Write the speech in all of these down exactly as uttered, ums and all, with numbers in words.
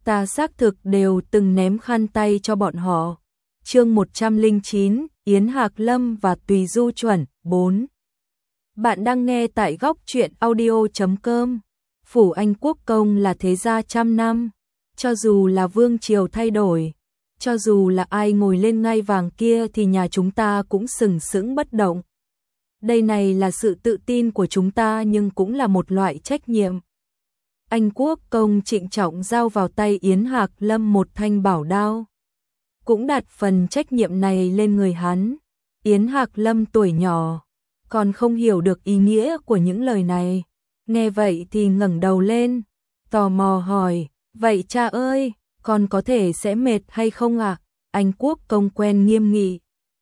ta xác thực đều từng ném khăn tay cho bọn họ. Chương một trăm lẻ chín, Yến Hạc Lâm và Tùy Du Chuẩn, bốn. Bạn đang nghe tại góc truyện audio chấm com. Phủ Anh Quốc công là thế gia trăm năm, cho dù là vương triều thay đổi, cho dù là ai ngồi lên ngai vàng kia thì nhà chúng ta cũng sừng sững bất động. Đây này là sự tự tin của chúng ta nhưng cũng là một loại trách nhiệm. Anh Quốc công trịnh trọng giao vào tay Yến Hạc Lâm một thanh bảo đao, cũng đặt phần trách nhiệm này lên người hắn. Yến Hạc Lâm tuổi nhỏ, còn không hiểu được ý nghĩa của những lời này. Nghe vậy thì ngẩng đầu lên, tò mò hỏi, vậy cha ơi, con có thể sẽ mệt hay không ạ? À? Anh Quốc công quen nghiêm nghị.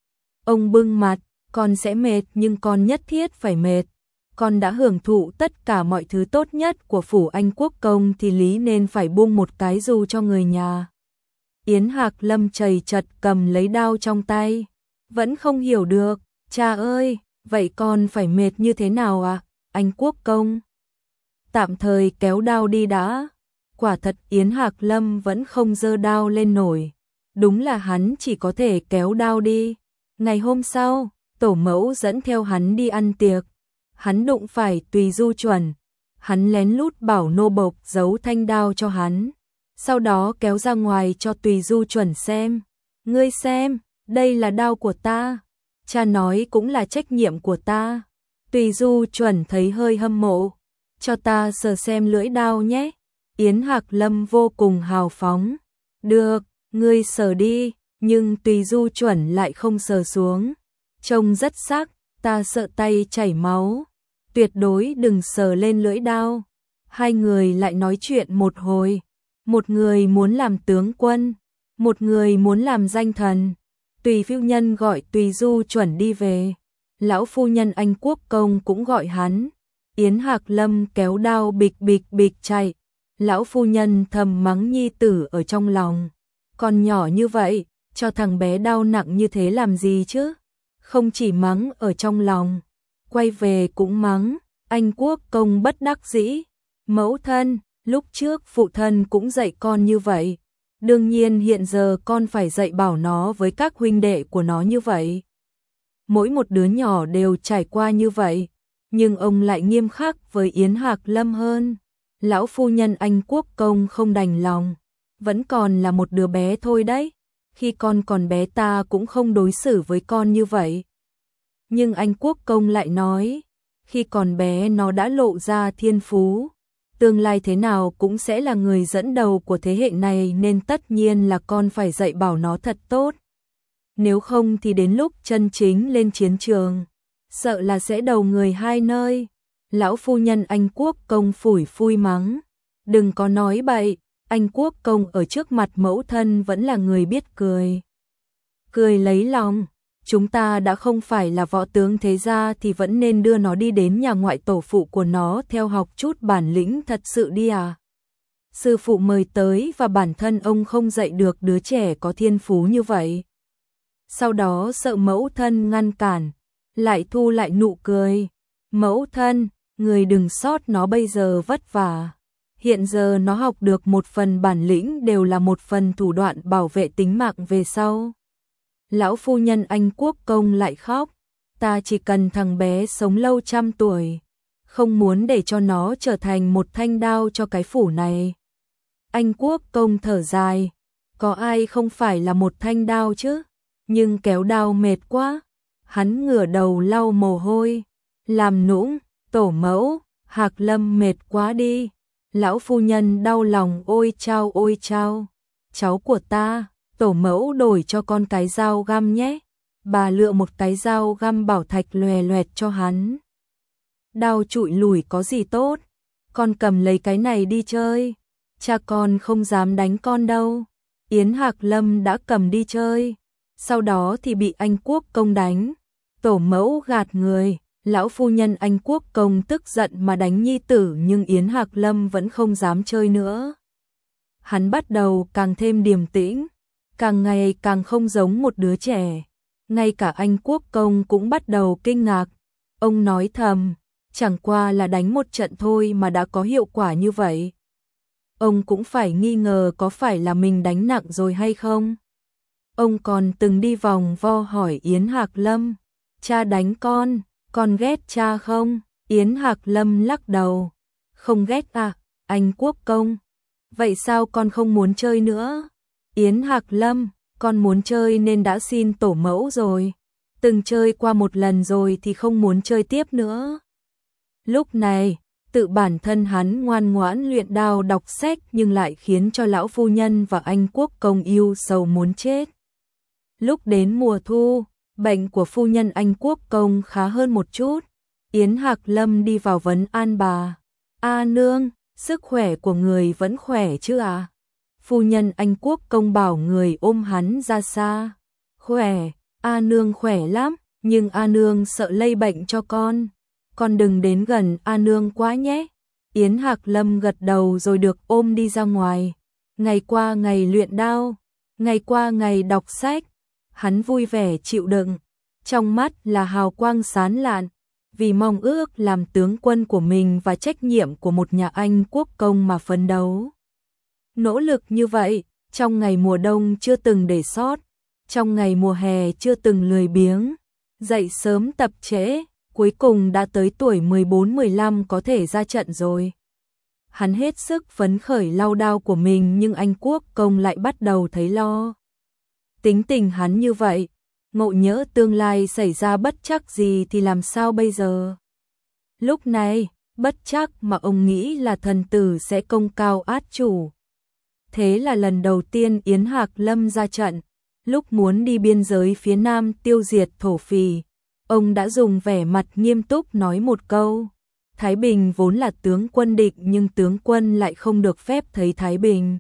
Ông bưng mặt, con sẽ mệt nhưng con nhất thiết phải mệt. Con đã hưởng thụ tất cả mọi thứ tốt nhất của phủ Anh Quốc công thì lý nên phải buông một cái dù cho người nhà. Yến Hạc Lâm chầy chật cầm lấy đao trong tay, vẫn không hiểu được, cha ơi, vậy con phải mệt như thế nào ạ? À? Anh Quốc công tạm thời kéo đao đi đã. Quả thật Yến Hạc Lâm vẫn không giơ đao lên nổi, đúng là hắn chỉ có thể kéo đao đi. Ngày hôm sau, tổ mẫu dẫn theo hắn đi ăn tiệc, hắn đụng phải Tùy Du Chuẩn, hắn lén lút bảo nô bộc giấu thanh đao cho hắn, sau đó kéo ra ngoài cho Tùy Du Chuẩn xem. Ngươi xem, đây là đao của ta, cha nói cũng là trách nhiệm của ta. Tùy Du Chuẩn thấy hơi hâm mộ, cho ta sờ xem lưỡi đao nhé. Yến Hạc Lâm vô cùng hào phóng, được, ngươi sờ đi, nhưng Tùy Du Chuẩn lại không sờ xuống, trông rất sắc, ta sợ tay chảy máu, tuyệt đối đừng sờ lên lưỡi đao. Hai người lại nói chuyện một hồi, một người muốn làm tướng quân, một người muốn làm danh thần. Tùy phu nhân gọi Tùy Du Chuẩn đi về, lão phu nhân Anh Quốc công cũng gọi hắn. Yến Hạc Lâm kéo đao bịch bịch bịch chạy, lão phu nhân thầm mắng nhi tử ở trong lòng, còn nhỏ như vậy, cho thằng bé đau nặng như thế làm gì chứ? Không chỉ mắng ở trong lòng, quay về cũng mắng. Anh Quốc công bất đắc dĩ, mẫu thân, lúc trước phụ thân cũng dạy con như vậy, đương nhiên hiện giờ con phải dạy bảo nó với các huynh đệ của nó như vậy. Mỗi một đứa nhỏ đều trải qua như vậy, nhưng ông lại nghiêm khắc với Yến Hạc Lâm hơn. Lão phu nhân Anh Quốc công không đành lòng, vẫn còn là một đứa bé thôi đấy, khi con còn bé ta cũng không đối xử với con như vậy. Nhưng Anh Quốc công lại nói, khi còn bé nó đã lộ ra thiên phú, tương lai thế nào cũng sẽ là người dẫn đầu của thế hệ này nên tất nhiên là con phải dạy bảo nó thật tốt. Nếu không thì đến lúc chân chính lên chiến trường, sợ là sẽ đầu người hai nơi. Lão phu nhân Anh Quốc công phủi phui mắng, đừng có nói bậy, Anh Quốc công ở trước mặt mẫu thân vẫn là người biết cười. Cười lấy lòng, chúng ta đã không phải là võ tướng thế gia thì vẫn nên đưa nó đi đến nhà ngoại tổ phụ của nó theo học chút bản lĩnh thật sự đi à. Sư phụ mời tới và bản thân ông không dạy được đứa trẻ có thiên phú như vậy. Sau đó sợ mẫu thân ngăn cản, lại thu lại nụ cười. Mẫu thân, người đừng sót nó bây giờ vất vả. Hiện giờ nó học được một phần bản lĩnh đều là một phần thủ đoạn bảo vệ tính mạng về sau. Lão phu nhân Anh Quốc công lại khóc, ta chỉ cần thằng bé sống lâu trăm tuổi, không muốn để cho nó trở thành một thanh đao cho cái phủ này. Anh Quốc công thở dài, có ai không phải là một thanh đao chứ, nhưng kéo đao mệt quá. Hắn ngửa đầu lau mồ hôi, làm nũng, tổ mẫu, Hạc Lâm mệt quá đi. Lão phu nhân đau lòng, ôi chao ôi chao, cháu của ta, tổ mẫu đổi cho con cái dao găm nhé. Bà lựa một cái dao găm bảo thạch lòe loẹt cho hắn. Đao trụi lủi có gì tốt, con cầm lấy cái này đi chơi, cha con không dám đánh con đâu. Yến Hạc Lâm đã cầm đi chơi, sau đó thì bị Anh Quốc công đánh. Tổ mẫu gạt người, lão phu nhân Anh Quốc công tức giận mà đánh nhi tử nhưng Yến Hạc Lâm vẫn không dám chơi nữa. Hắn bắt đầu càng thêm điềm tĩnh, càng ngày càng không giống một đứa trẻ. Ngay cả Anh Quốc công cũng bắt đầu kinh ngạc. Ông nói thầm, chẳng qua là đánh một trận thôi mà đã có hiệu quả như vậy. ông cũng phải nghi ngờ có phải là mình đánh nặng rồi hay không. Ông còn từng đi vòng vo hỏi Yến Hạc Lâm, cha đánh con, con ghét cha không? Yến Hạc Lâm lắc đầu, không ghét à, anh Quốc công. Vậy sao con không muốn chơi nữa? Yến Hạc Lâm, con muốn chơi nên đã xin tổ mẫu rồi. Từng chơi qua một lần rồi thì không muốn chơi tiếp nữa. Lúc này, tự bản thân hắn ngoan ngoãn luyện đao đọc sách nhưng lại khiến cho lão phu nhân và anh Quốc công yêu sầu muốn chết. Lúc đến mùa thu, bệnh của phu nhân anh Quốc công khá hơn một chút. Yến Hạc Lâm đi vào vấn an bà. A nương, sức khỏe của người vẫn khỏe chứ à? Phu nhân anh Quốc công bảo người ôm hắn ra xa. Khỏe, A nương khỏe lắm, nhưng A nương sợ lây bệnh cho con. Con đừng đến gần A nương quá nhé. Yến Hạc Lâm gật đầu rồi được ôm đi ra ngoài. Ngày qua ngày luyện đao, ngày qua ngày đọc sách, hắn vui vẻ chịu đựng, trong mắt là hào quang sáng lạn, vì mong ước làm tướng quân của mình và trách nhiệm của một nhà Anh quốc công mà phấn đấu. Nỗ lực như vậy, trong ngày mùa đông chưa từng để sót, trong ngày mùa hè chưa từng lười biếng, dậy sớm tập trễ, cuối cùng đã tới tuổi mười bốn mười lăm có thể ra trận rồi. Hắn hết sức phấn khởi lau đao của mình nhưng anh quốc công lại bắt đầu thấy lo. Tính tình hắn như vậy, ngộ nhỡ tương lai xảy ra bất trắc gì thì làm sao bây giờ? Lúc này, bất trắc mà ông nghĩ là thần tử sẽ công cao át chủ. Thế là lần đầu tiên Yến Hạc Lâm ra trận, lúc muốn đi biên giới phía Nam tiêu diệt thổ phỉ, ông đã dùng vẻ mặt nghiêm túc nói một câu. Thái Bình vốn là tướng quân địch nhưng tướng quân lại không được phép thấy Thái Bình.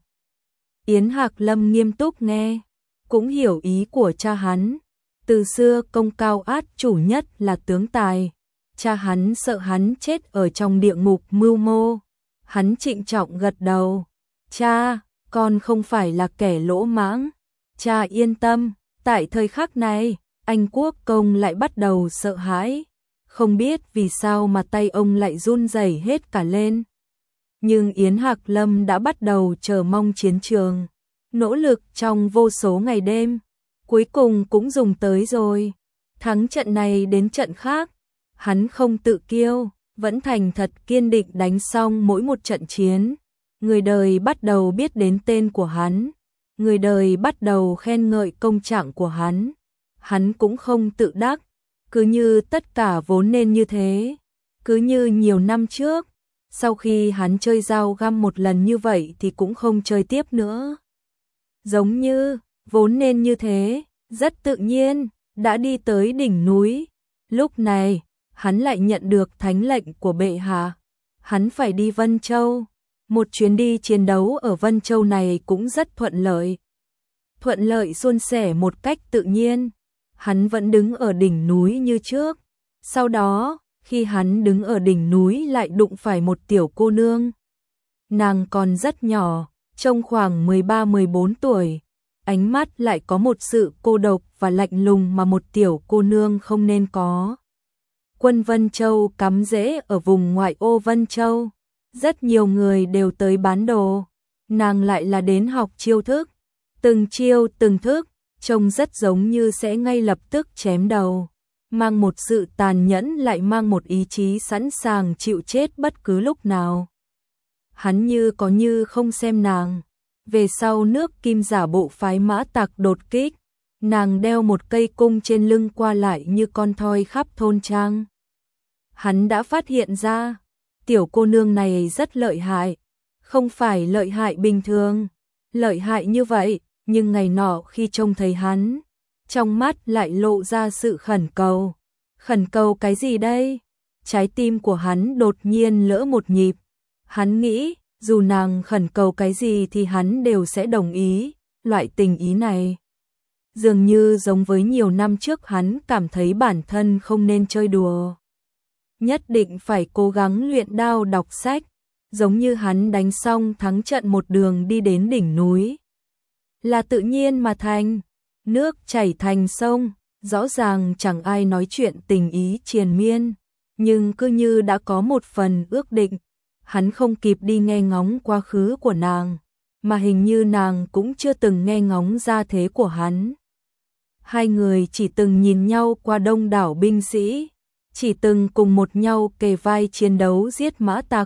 Yến Hạc Lâm nghiêm túc nghe, cũng hiểu ý của cha hắn. Từ xưa công cao át chủ nhất là tướng tài. Cha hắn sợ hắn chết ở trong địa ngục mưu mô. Hắn trịnh trọng gật đầu. Cha, con không phải là kẻ lỗ mãng. Cha yên tâm, tại thời khắc này, anh quốc công lại bắt đầu sợ hãi. Không biết vì sao mà tay ông lại run rẩy hết cả lên. Nhưng Yến Hạc Lâm đã bắt đầu chờ mong chiến trường. Nỗ lực trong vô số ngày đêm, cuối cùng cũng dùng tới rồi. Thắng trận này đến trận khác, hắn không tự kiêu, vẫn thành thật kiên định đánh xong mỗi một trận chiến. Người đời bắt đầu biết đến tên của hắn, người đời bắt đầu khen ngợi công trạng của hắn. Hắn cũng không tự đắc, cứ như tất cả vốn nên như thế. Cứ như nhiều năm trước, sau khi hắn chơi dao găm một lần như vậy thì cũng không chơi tiếp nữa. Giống như, vốn nên như thế, rất tự nhiên, đã đi tới đỉnh núi. Lúc này, hắn lại nhận được thánh lệnh của bệ hạ. Hắn phải đi Vân Châu. Một chuyến đi chiến đấu ở Vân Châu này cũng rất thuận lợi. Thuận lợi suôn sẻ một cách tự nhiên. Hắn vẫn đứng ở đỉnh núi như trước. Sau đó, khi hắn đứng ở đỉnh núi lại đụng phải một tiểu cô nương. Nàng còn rất nhỏ, trông khoảng mười ba mười bốn tuổi. Ánh mắt lại có một sự cô độc và lạnh lùng mà một tiểu cô nương không nên có. Quân Vân Châu cắm rễ ở vùng ngoại ô Vân Châu. Rất nhiều người đều tới bán đồ. Nàng lại là đến học chiêu thức. Từng chiêu từng thức, trông rất giống như sẽ ngay lập tức chém đầu. Mang một sự tàn nhẫn lại mang một ý chí sẵn sàng chịu chết bất cứ lúc nào. Hắn như có như không xem nàng. Về sau nước Kim giả bộ phái Mã Tặc đột kích, nàng đeo một cây cung trên lưng qua lại như con thoi khắp thôn trang. Hắn đã phát hiện ra, tiểu cô nương này rất lợi hại, không phải lợi hại bình thường, lợi hại như vậy, nhưng ngày nọ khi trông thấy hắn, trong mắt lại lộ ra sự khẩn cầu. Khẩn cầu cái gì đây? Trái tim của hắn đột nhiên lỡ một nhịp. Hắn nghĩ, dù nàng khẩn cầu cái gì thì hắn đều sẽ đồng ý. Loại tình ý này dường như giống với nhiều năm trước hắn cảm thấy bản thân không nên chơi đùa. Nhất định phải cố gắng luyện đao đọc sách, giống như hắn đánh xong thắng trận một đường đi đến đỉnh núi. Là tự nhiên mà thành, nước chảy thành sông, rõ ràng chẳng ai nói chuyện tình ý triền miên, nhưng cứ như đã có một phần ước định. hắn không kịp đi nghe ngóng quá khứ của nàng, mà hình như nàng cũng chưa từng nghe ngóng gia thế của hắn. Hai người chỉ từng nhìn nhau qua đông đảo binh sĩ, chỉ từng cùng một nhau kề vai chiến đấu giết mã tặc,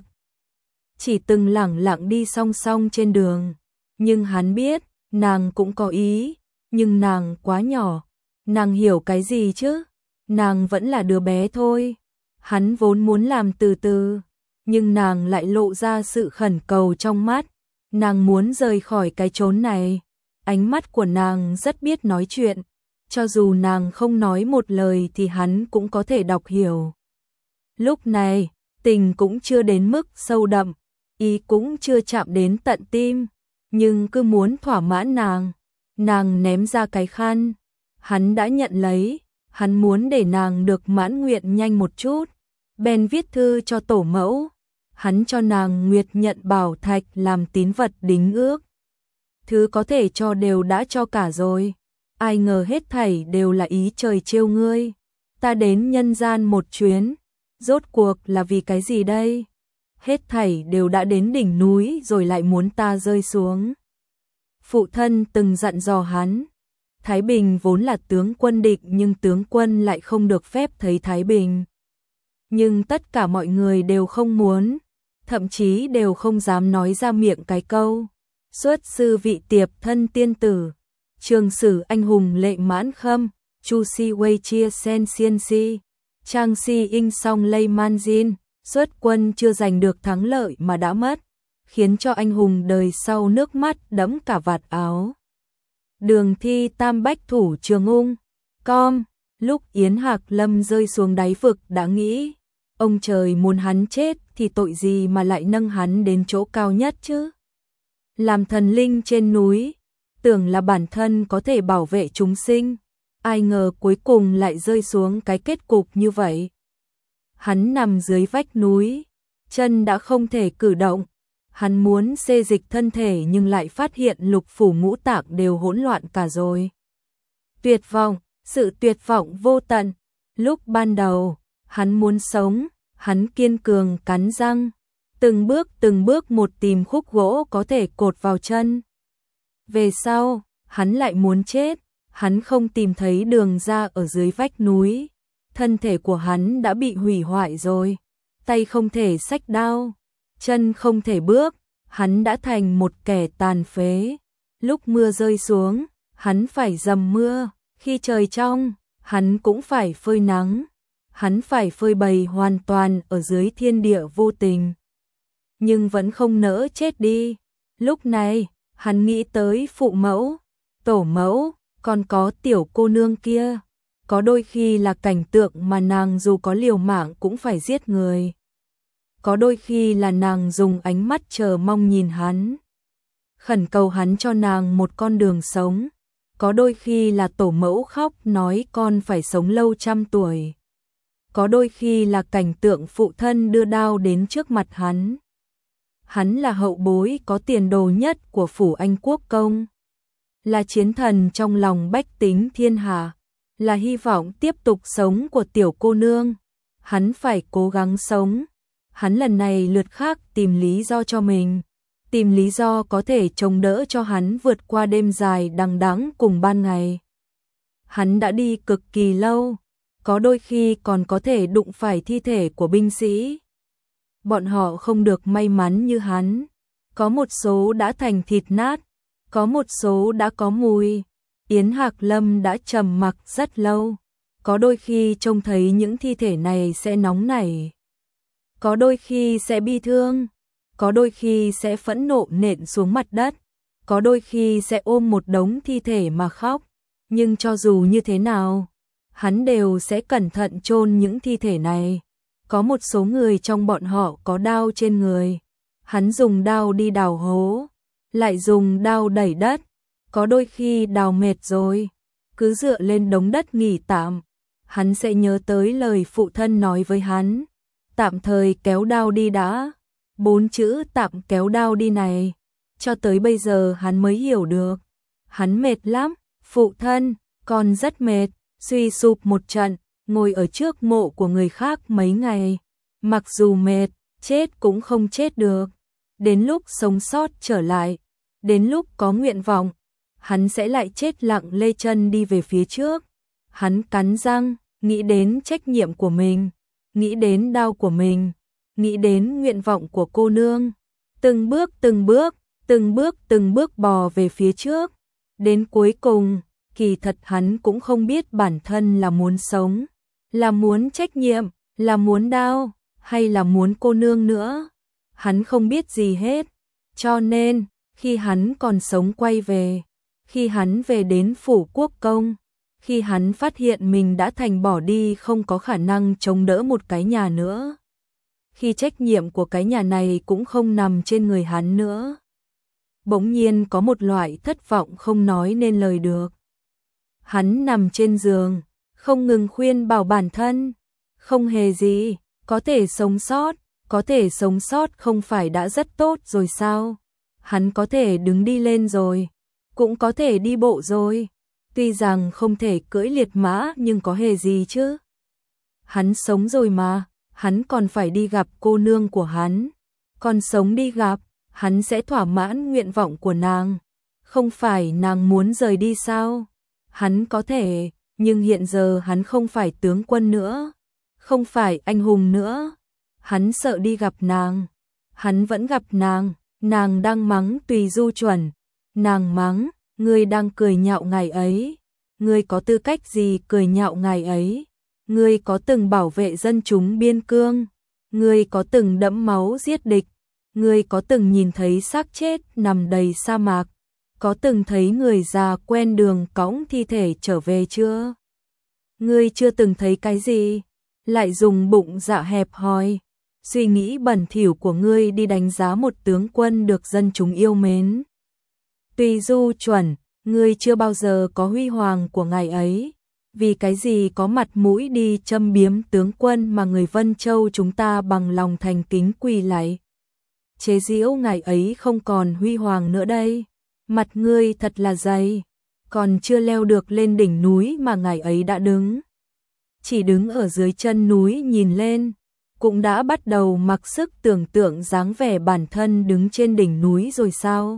chỉ từng lẳng lặng đi song song trên đường. Nhưng hắn biết, nàng cũng có ý, nhưng nàng quá nhỏ, nàng hiểu cái gì chứ, nàng vẫn là đứa bé thôi. Hắn vốn muốn làm từ từ, nhưng nàng lại lộ ra sự khẩn cầu trong mắt, nàng muốn rời khỏi cái chốn này. Ánh mắt của nàng rất biết nói chuyện, cho dù nàng không nói một lời thì hắn cũng có thể đọc hiểu. Lúc này, tình cũng chưa đến mức sâu đậm, ý cũng chưa chạm đến tận tim, nhưng cứ muốn thỏa mãn nàng. Nàng ném ra cái khăn, hắn đã nhận lấy, hắn muốn để nàng được mãn nguyện nhanh một chút, bèn viết thư cho tổ mẫu. Hắn cho nàng nguyệt nhận bảo thạch làm tín vật đính ước. Thứ có thể cho đều đã cho cả rồi, ai ngờ hết thảy đều là ý trời trêu ngươi. Ta đến nhân gian một chuyến, rốt cuộc là vì cái gì đây? Hết thảy đều đã đến đỉnh núi rồi lại muốn ta rơi xuống. Phụ thân từng dặn dò hắn, Thái Bình vốn là tướng quân định, nhưng tướng quân lại không được phép thấy Thái Bình. Nhưng tất cả mọi người đều không muốn, thậm chí đều không dám nói ra miệng cái câu xuất sư vị tiệp thân tiên tử, trường sử anh hùng lệ mãn khâm, chu si wei chia sen xiên si, trang si in song lây man jin. Xuất quân chưa giành được thắng lợi mà đã mất, khiến cho anh hùng đời sau nước mắt đẫm cả vạt áo. Đường thi tam bách thủ trường ung, com. Lúc Yến Hạc Lâm rơi xuống đáy vực đã nghĩ, ông trời muốn hắn chết thì tội gì mà lại nâng hắn đến chỗ cao nhất chứ? Làm thần linh trên núi, tưởng là bản thân có thể bảo vệ chúng sinh, ai ngờ cuối cùng lại rơi xuống cái kết cục như vậy. Hắn nằm dưới vách núi, chân đã không thể cử động, hắn muốn xê dịch thân thể nhưng lại phát hiện lục phủ ngũ tạng đều hỗn loạn cả rồi. Tuyệt vọng, sự tuyệt vọng vô tận. Lúc ban đầu, hắn muốn sống, hắn kiên cường cắn răng, từng bước từng bước một tìm khúc gỗ có thể cột vào chân. Về sau, hắn lại muốn chết, hắn không tìm thấy đường ra ở dưới vách núi. Thân thể của hắn đã bị hủy hoại rồi, tay không thể xách đao, chân không thể bước, hắn đã thành một kẻ tàn phế. Lúc mưa rơi xuống, hắn phải dầm mưa, khi trời trong, hắn cũng phải phơi nắng, hắn phải phơi bày hoàn toàn ở dưới thiên địa vô tình. Nhưng vẫn không nỡ chết đi. Lúc này, hắn nghĩ tới phụ mẫu, tổ mẫu, còn có tiểu cô nương kia. Có đôi khi là cảnh tượng mà nàng dù có liều mạng cũng phải giết người. Có đôi khi là nàng dùng ánh mắt chờ mong nhìn hắn, khẩn cầu hắn cho nàng một con đường sống. Có đôi khi là tổ mẫu khóc nói con phải sống lâu trăm tuổi. Có đôi khi là cảnh tượng phụ thân đưa đao đến trước mặt hắn. Hắn là hậu bối có tiền đồ nhất của phủ Anh Quốc công, là chiến thần trong lòng bách tính thiên hạ, là hy vọng tiếp tục sống của tiểu cô nương. Hắn phải cố gắng sống. Hắn lần này lượt khác tìm lý do cho mình, tìm lý do có thể chống đỡ cho hắn vượt qua đêm dài đằng đẵng cùng ban ngày. Hắn đã đi cực kỳ lâu, có đôi khi còn có thể đụng phải thi thể của binh sĩ. Bọn họ không được may mắn như hắn, có một số đã thành thịt nát, có một số đã có mùi. Yến Hạc Lâm đã trầm mặc rất lâu, có đôi khi trông thấy những thi thể này sẽ nóng nảy, có đôi khi sẽ bi thương, có đôi khi sẽ phẫn nộ nện xuống mặt đất, có đôi khi sẽ ôm một đống thi thể mà khóc. Nhưng cho dù như thế nào, hắn đều sẽ cẩn thận chôn những thi thể này. Có một số người trong bọn họ có đao trên người, hắn dùng đao đi đào hố, lại dùng đao đẩy đất. Có đôi khi đào mệt rồi, cứ dựa lên đống đất nghỉ tạm, hắn sẽ nhớ tới lời phụ thân nói với hắn, tạm thời kéo đao đi đã. Bốn chữ tạm kéo đao đi này, cho tới bây giờ hắn mới hiểu được. Hắn mệt lắm, phụ thân, con rất mệt, suy sụp một trận, ngồi ở trước mộ của người khác mấy ngày. Mặc dù mệt, chết cũng không chết được. Đến lúc sống sót trở lại, đến lúc có nguyện vọng, hắn sẽ lại chết lặng lê chân đi về phía trước. Hắn cắn răng, nghĩ đến trách nhiệm của mình, nghĩ đến đau của mình, nghĩ đến nguyện vọng của cô nương. Từng bước từng bước, từng bước từng bước bò về phía trước. Đến cuối cùng, kỳ thật hắn cũng không biết bản thân là muốn sống, là muốn trách nhiệm, là muốn đau, hay là muốn cô nương nữa. Hắn không biết gì hết. Cho nên, khi hắn còn sống quay về, khi hắn về đến phủ quốc công, khi hắn phát hiện mình đã thành bỏ đi không có khả năng chống đỡ một cái nhà nữa, khi trách nhiệm của cái nhà này cũng không nằm trên người hắn nữa, bỗng nhiên có một loại thất vọng không nói nên lời được. Hắn nằm trên giường, không ngừng khuyên bảo bản thân, không hề gì, có thể sống sót, có thể sống sót không phải đã rất tốt rồi sao? Hắn có thể đứng đi lên rồi, cũng có thể đi bộ rồi, tuy rằng không thể cưỡi liệt mã nhưng có hề gì chứ. Hắn sống rồi mà, hắn còn phải đi gặp cô nương của hắn, còn sống đi gặp, hắn sẽ thỏa mãn nguyện vọng của nàng. Không phải nàng muốn rời đi sao? Hắn có thể, nhưng hiện giờ hắn không phải tướng quân nữa, không phải anh hùng nữa. Hắn sợ đi gặp nàng. Hắn vẫn gặp nàng, nàng đang mắng Tùy Du chuẩn. Nàng mắng, ngươi đang cười nhạo ngài ấy. Ngươi có tư cách gì cười nhạo ngài ấy? Ngươi có từng bảo vệ dân chúng biên cương? Ngươi có từng đẫm máu giết địch? Ngươi có từng nhìn thấy xác chết nằm đầy sa mạc? Có từng thấy người già quen đường cõng thi thể trở về chưa? Ngươi chưa từng thấy cái gì? Lại dùng bụng dạ hẹp hòi, suy nghĩ bẩn thỉu của ngươi đi đánh giá một tướng quân được dân chúng yêu mến. Tùy Du chuẩn, ngươi chưa bao giờ có huy hoàng của ngài ấy, vì cái gì có mặt mũi đi châm biếm tướng quân mà người Vân Châu chúng ta bằng lòng thành kính quỳ lạy. Chế giễu ngài ấy không còn huy hoàng nữa đây, mặt ngươi thật là dày, còn chưa leo được lên đỉnh núi mà ngài ấy đã đứng. Chỉ đứng ở dưới chân núi nhìn lên, cũng đã bắt đầu mặc sức tưởng tượng dáng vẻ bản thân đứng trên đỉnh núi rồi sao?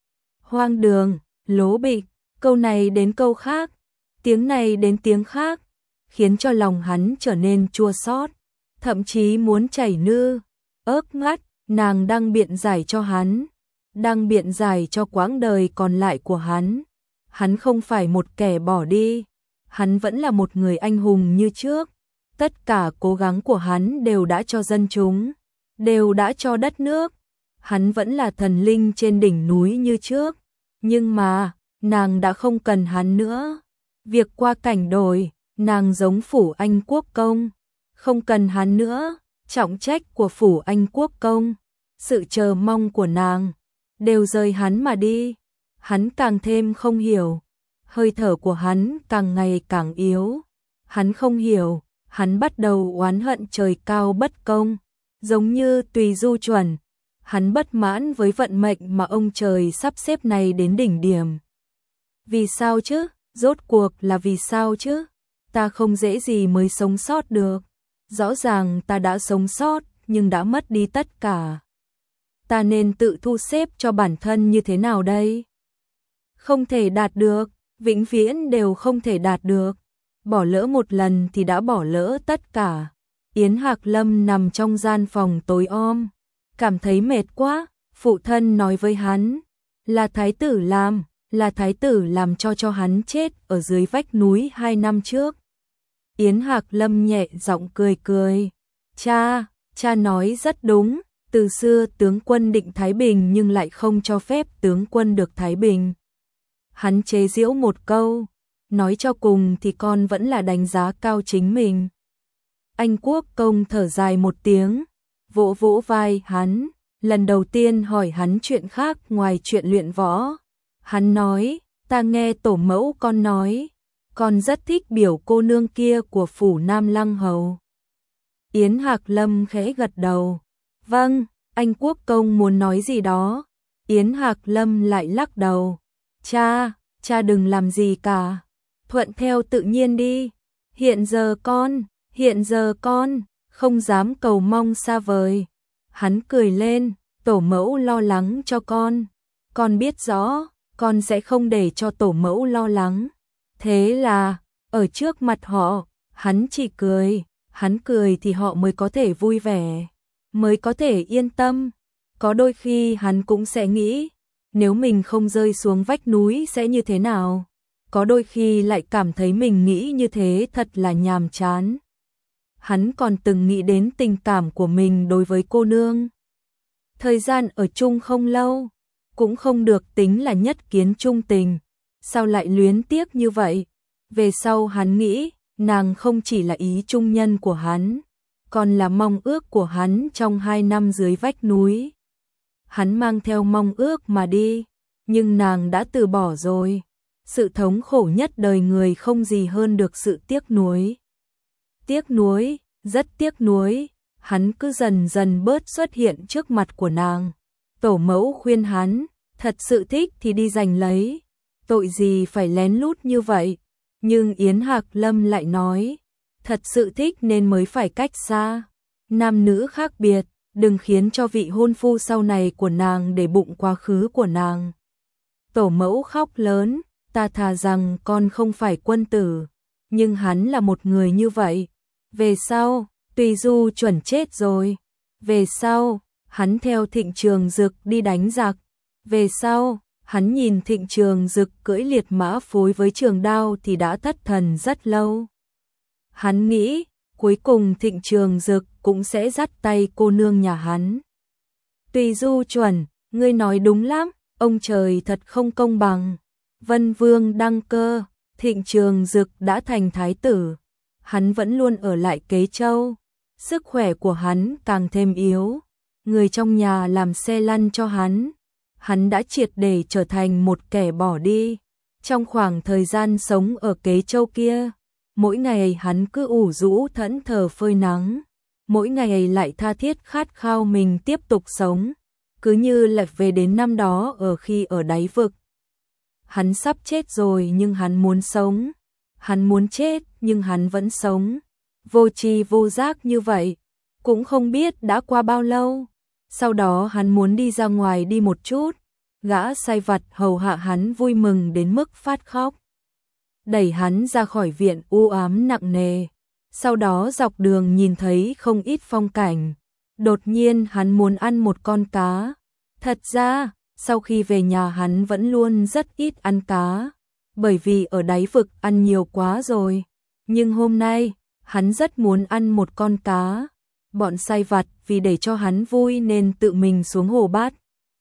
Hoang đường, lố bịch, câu này đến câu khác, tiếng này đến tiếng khác, khiến cho lòng hắn trở nên chua xót, thậm chí muốn chảy nư, ớt ngắt. Nàng đang biện giải cho hắn, đang biện giải cho quãng đời còn lại của hắn. Hắn không phải một kẻ bỏ đi, hắn vẫn là một người anh hùng như trước. Tất cả cố gắng của hắn đều đã cho dân chúng, đều đã cho đất nước. Hắn vẫn là thần linh trên đỉnh núi như trước. Nhưng mà, nàng đã không cần hắn nữa. Việc qua cảnh đổi, nàng giống phủ Anh Quốc công, không cần hắn nữa. Trọng trách của phủ Anh Quốc công, sự chờ mong của nàng, đều rời hắn mà đi. Hắn càng thêm không hiểu, hơi thở của hắn càng ngày càng yếu. Hắn không hiểu, hắn bắt đầu oán hận trời cao bất công, giống như Tùy Du chuẩn. Hắn bất mãn với vận mệnh mà ông trời sắp xếp này đến đỉnh điểm. Vì sao chứ? Rốt cuộc là vì sao chứ? Ta không dễ gì mới sống sót được. Rõ ràng ta đã sống sót, nhưng đã mất đi tất cả. Ta nên tự thu xếp cho bản thân như thế nào đây? Không thể đạt được, vĩnh viễn đều không thể đạt được. Bỏ lỡ một lần thì đã bỏ lỡ tất cả. Yến Hạc Lâm nằm trong gian phòng tối om, cảm thấy mệt quá. Phụ thân nói với hắn, là thái tử làm, là thái tử làm cho cho hắn chết ở dưới vách núi hai năm trước. Yến Hạc Lâm nhẹ giọng cười cười. Cha, cha nói rất đúng, từ xưa tướng quân định Thái Bình nhưng lại không cho phép tướng quân được Thái Bình. Hắn chế giễu một câu, nói cho cùng thì con vẫn là đánh giá cao chính mình. Anh Quốc công thở dài một tiếng, vỗ vỗ vai hắn, lần đầu tiên hỏi hắn chuyện khác ngoài chuyện luyện võ. Hắn nói, ta nghe tổ mẫu con nói, con rất thích biểu cô nương kia của phủ Nam Lăng Hầu. Yến Hạc Lâm khẽ gật đầu. Vâng, anh Quốc công muốn nói gì đó. Yến Hạc Lâm lại lắc đầu. Cha, cha đừng làm gì cả. Thuận theo tự nhiên đi. Hiện giờ con, hiện giờ con, không dám cầu mong xa vời. Hắn cười lên, tổ mẫu lo lắng cho con. Con biết rõ, con sẽ không để cho tổ mẫu lo lắng. Thế là, ở trước mặt họ, hắn chỉ cười, hắn cười thì họ mới có thể vui vẻ, mới có thể yên tâm. Có đôi khi hắn cũng sẽ nghĩ, nếu mình không rơi xuống vách núi sẽ như thế nào? Có đôi khi lại cảm thấy mình nghĩ như thế thật là nhàm chán. Hắn còn từng nghĩ đến tình cảm của mình đối với cô nương. Thời gian ở chung không lâu, cũng không được tính là nhất kiến trung tình. Sao lại luyến tiếc như vậy? Về sau hắn nghĩ, nàng không chỉ là ý trung nhân của hắn, còn là mong ước của hắn trong hai năm dưới vách núi. Hắn mang theo mong ước mà đi, nhưng nàng đã từ bỏ rồi. Sự thống khổ nhất đời người không gì hơn được sự tiếc nuối. Tiếc nuối, rất tiếc nuối, hắn cứ dần dần bớt xuất hiện trước mặt của nàng. Tổ mẫu khuyên hắn, thật sự thích thì đi giành lấy, tội gì phải lén lút như vậy. Nhưng Yến Hạc Lâm lại nói, thật sự thích nên mới phải cách xa. Nam nữ khác biệt, đừng khiến cho vị hôn phu sau này của nàng để bụng quá khứ của nàng. Tổ mẫu khóc lớn, ta thà rằng con không phải quân tử, nhưng hắn là một người như vậy. Về sau, Tùy Du chuẩn chết rồi. Về sau, hắn theo Thịnh Trường Dực đi đánh giặc. Về sau, hắn nhìn Thịnh Trường Dực cưỡi liệt mã phối với trường đao thì đã thất thần rất lâu. Hắn nghĩ, cuối cùng Thịnh Trường Dực cũng sẽ dắt tay cô nương nhà hắn. Tùy Du chuẩn, ngươi nói đúng lắm, ông trời thật không công bằng. Vân Vương đăng cơ, Thịnh Trường Dực đã thành thái tử. Hắn vẫn luôn ở lại Kế Châu. Sức khỏe của hắn càng thêm yếu. Người trong nhà làm xe lăn cho hắn. Hắn đã triệt để trở thành một kẻ bỏ đi. Trong khoảng thời gian sống ở Kế Châu kia, mỗi ngày hắn cứ ủ rũ thẫn thờ phơi nắng. Mỗi ngày lại tha thiết khát khao mình tiếp tục sống. Cứ như là về đến năm đó ở khi ở đáy vực. Hắn sắp chết rồi nhưng hắn muốn sống. Hắn muốn chết nhưng hắn vẫn sống. Vô tri vô giác như vậy. Cũng không biết đã qua bao lâu. Sau đó hắn muốn đi ra ngoài đi một chút. Gã sai vặt hầu hạ hắn vui mừng đến mức phát khóc. Đẩy hắn ra khỏi viện u ám nặng nề. Sau đó dọc đường nhìn thấy không ít phong cảnh. Đột nhiên hắn muốn ăn một con cá. Thật ra, sau khi về nhà hắn vẫn luôn rất ít ăn cá. Bởi vì ở đáy vực ăn nhiều quá rồi. Nhưng hôm nay, hắn rất muốn ăn một con cá. Bọn sai vặt vì để cho hắn vui nên tự mình xuống hồ bắt.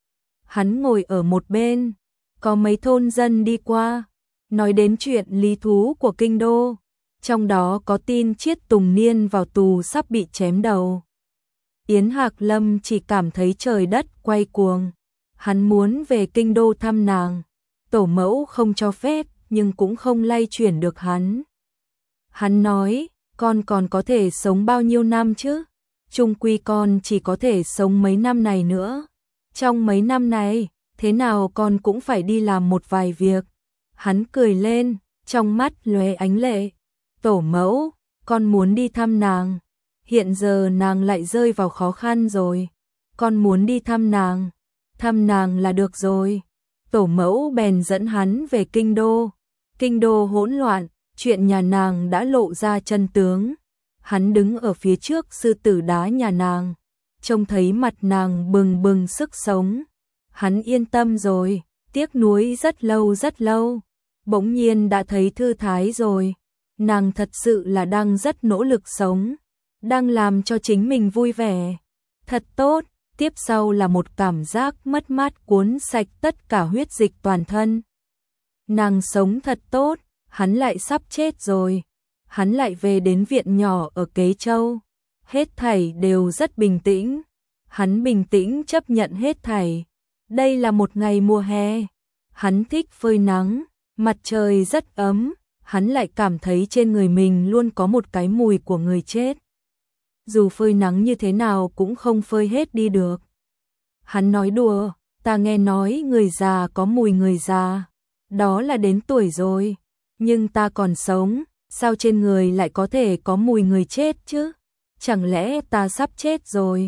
Hắn ngồi ở một bên, có mấy thôn dân đi qua, nói đến chuyện lý thú của kinh đô. Trong đó có tin Chiết Tùng Niên vào tù sắp bị chém đầu. Yến Hạc Lâm chỉ cảm thấy trời đất quay cuồng. Hắn muốn về kinh đô thăm nàng. Tổ mẫu không cho phép, nhưng cũng không lay chuyển được hắn. Hắn nói, con còn có thể sống bao nhiêu năm chứ? Chung quy con chỉ có thể sống mấy năm này nữa. Trong mấy năm này, thế nào con cũng phải đi làm một vài việc. Hắn cười lên, trong mắt lóe ánh lệ. Tổ mẫu, con muốn đi thăm nàng. Hiện giờ nàng lại rơi vào khó khăn rồi. Con muốn đi thăm nàng. Thăm nàng là được rồi. Tổ mẫu bèn dẫn hắn về kinh đô. Kinh đô hỗn loạn, chuyện nhà nàng đã lộ ra chân tướng. Hắn đứng ở phía trước sư tử đá nhà nàng, trông thấy mặt nàng bừng bừng sức sống. Hắn yên tâm rồi, tiếc nuối rất lâu rất lâu. Bỗng nhiên đã thấy thư thái rồi. Nàng thật sự là đang rất nỗ lực sống, đang làm cho chính mình vui vẻ. Thật tốt. Tiếp sau là một cảm giác mất mát cuốn sạch tất cả huyết dịch toàn thân. Nàng sống thật tốt, hắn lại sắp chết rồi. Hắn lại về đến viện nhỏ ở Kế Châu. Hết thảy đều rất bình tĩnh. Hắn bình tĩnh chấp nhận hết thảy. Đây là một ngày mùa hè. Hắn thích phơi nắng, mặt trời rất ấm. Hắn lại cảm thấy trên người mình luôn có một cái mùi của người chết. Dù phơi nắng như thế nào cũng không phơi hết đi được. Hắn nói đùa, ta nghe nói người già có mùi người già. Đó là đến tuổi rồi. Nhưng ta còn sống, sao trên người lại có thể có mùi người chết chứ? Chẳng lẽ ta sắp chết rồi?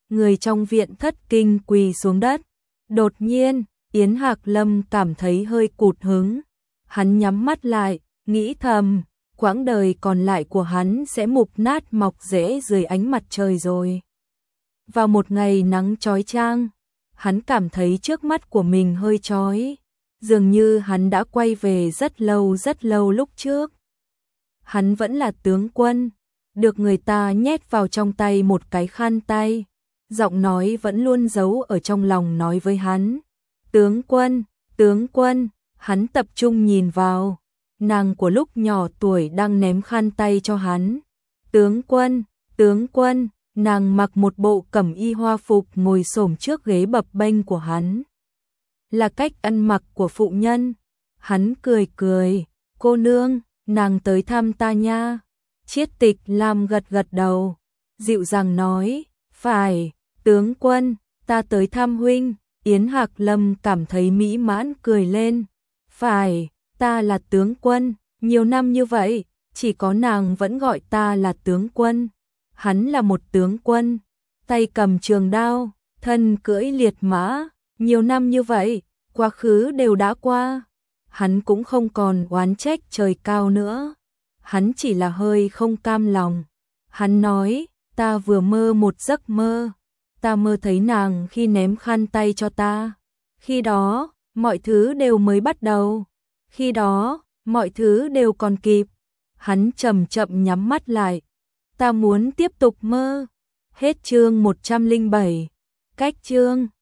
người trong viện thất kinh quỳ xuống đất. Đột nhiên, Yến Hạc Lâm cảm thấy hơi cụt hứng. Hắn nhắm mắt lại, nghĩ thầm, quãng đời còn lại của hắn sẽ mục nát mọc rễ dưới ánh mặt trời rồi. Vào một ngày nắng chói chang, hắn cảm thấy trước mắt của mình hơi chói, dường như hắn đã quay về rất lâu rất lâu lúc trước. Hắn vẫn là tướng quân, được người ta nhét vào trong tay một cái khăn tay, giọng nói vẫn luôn giấu ở trong lòng nói với hắn. Tướng quân, tướng quân, hắn tập trung nhìn vào, nàng của lúc nhỏ tuổi đang ném khăn tay cho hắn. Tướng quân, tướng quân, nàng mặc một bộ cẩm y hoa phục ngồi xổm trước ghế bập bênh của hắn. Là cách ăn mặc của phụ nhân. Hắn cười cười, cô nương, nàng tới thăm ta nha. Chiết Tịch Lam gật gật đầu, dịu dàng nói, phải, tướng quân, ta tới thăm huynh. Yến Hạc Lâm cảm thấy mỹ mãn cười lên, phải, ta là tướng quân, nhiều năm như vậy, chỉ có nàng vẫn gọi ta là tướng quân. Hắn là một tướng quân, tay cầm trường đao, thân cưỡi liệt mã, nhiều năm như vậy, quá khứ đều đã qua. Hắn cũng không còn oán trách trời cao nữa, hắn chỉ là hơi không cam lòng. Hắn nói, ta vừa mơ một giấc mơ, ta mơ thấy nàng khi ném khăn tay cho ta. Khi đó, mọi thứ đều mới bắt đầu. Khi đó, mọi thứ đều còn kịp. Hắn chậm chậm nhắm mắt lại. Ta muốn tiếp tục mơ. Hết chương một trăm lẻ bảy. Cách chương